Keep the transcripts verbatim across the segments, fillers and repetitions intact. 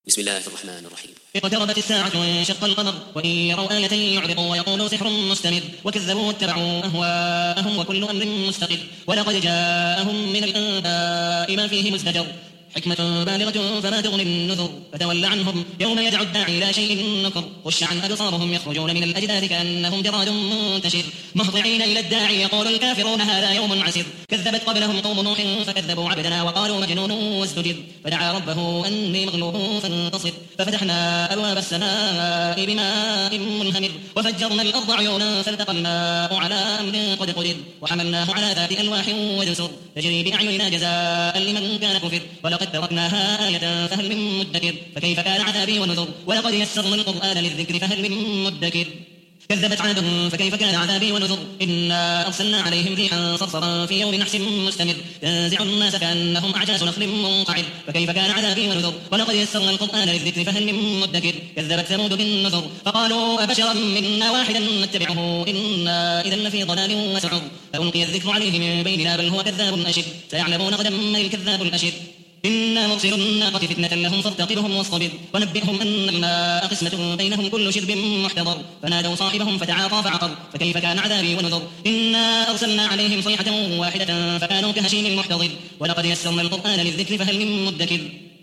بسم الله الرحمن الرحيم. اقتربت الساعة وانشق القمر وإن يروا آية يعرضوا ويقولوا سحر مستمر وكذبوا واتبعوا أهواءهم وكل أمر مستقر ولقد جاءهم من الأنباء ما فيه مزدجر حكمة بالغة فما تغني النذر فتول عنهم يوم يدعو الداعي إلى شيء نكر خش عن أبصارهم يخرجون من الأجداث كأنهم جراد منتشر مهطعين إلى الداعي يقول الكافرون هذا يوم عسر كذبت قبلهم قوم نوح فكذبوا عبدنا وقالوا مجنون وازدجر فدعا ربه أني مغلوب فانتصر ففتحنا أبواب السماء بماء منهمر وفجرنا الأرض عيونا فالتقى الماء على أمر قد قدر وحملناه على ذات ألواح ودسر تجري بأعيننا جزاء لمن كان كفر ولقد تركناها آية فهل من مدكر فكيف كان عذابي ونذر ولقد يسرنا القرآن للذكر فهل من مدكر كذبت عاد فكيف كان عذابي ونذر إنا أرسلنا عليهم ريحا صرصرا في يوم نحس مستمر تنزع الناس كأنهم أعجاز نخل منقعر فكيف كان عذابي ونذر ولقد يسرنا القرآن للذكر فهل من مدكر كذبت ثمود بالنذر فقالوا أبشرا منا واحدا نتبعه إنا إذا لفي ضلال وسعر فألقي الذكر عليه من بيننا بل هو كذاب أشر سيعلمون غدا من الكذاب الأشر إنا مرسل الناقة فتنة لهم فارتقبهم واصطبر ونبئهم أن الماء قسمة بينهم كل شرب محتضر فنادوا صاحبهم فتعاطى فعقر فكيف كان عذابي ونذر إنا أرسلنا عليهم صيحة واحدة فكانوا كهشيم المحتضر ولقد يسرنا القرآن للذكر فهل من مدكر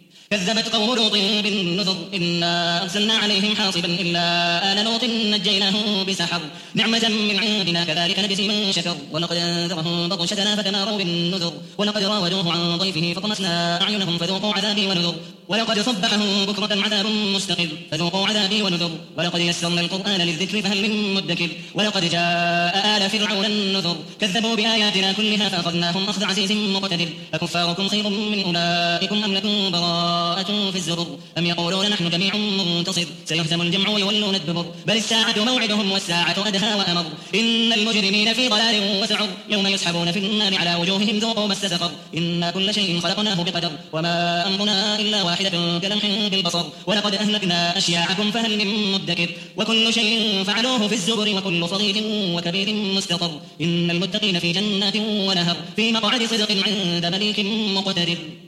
كذبت قوم لوط بالنذر إنا أرسلنا عليهم حاصبا إلا آل لوط نجيناه بسحر نعمة من عندنا كذلك نجزي من شكر ولقد أنذرهم بطشتنا فتماروا بالنذر ولقد راودوه عن ضيفه فطمسنا أعينهم فذوقوا عذابي ونذر ولقد صبحهم بكرة عذاب مستقر فذوقوا عذابي ونذر ولقد يسرنا القرآن للذكر فهل من مدكر ولقد جاء آل فرعون النذر كذبوا بآياتنا كلها فأخذناهم أخذ عزيز مقتدر أكفاركم خير من أولئكم أم لكم براءة في الزبر أم يقولون نحن جميع منتصر سيهزم الجمع ويولون الدبر بل الساعة موعدهم والساعة أدهى وأمر إن المجرمين في ضلال وسعر يوم يسحبون في النار على وجوههم ذوقوا مس سقر إنا كل شيء خلقناه بقدر وما أمرنا إلا واحدة كلمح بالبصر ولقد أهلكنا أشياعكم فهل من مدكر وكل شيء فعلوه في الزبر وكل صغير وكبير مستقر إن المتقين في جنات ونهر في مقعد صدق عند مليك مقتدر.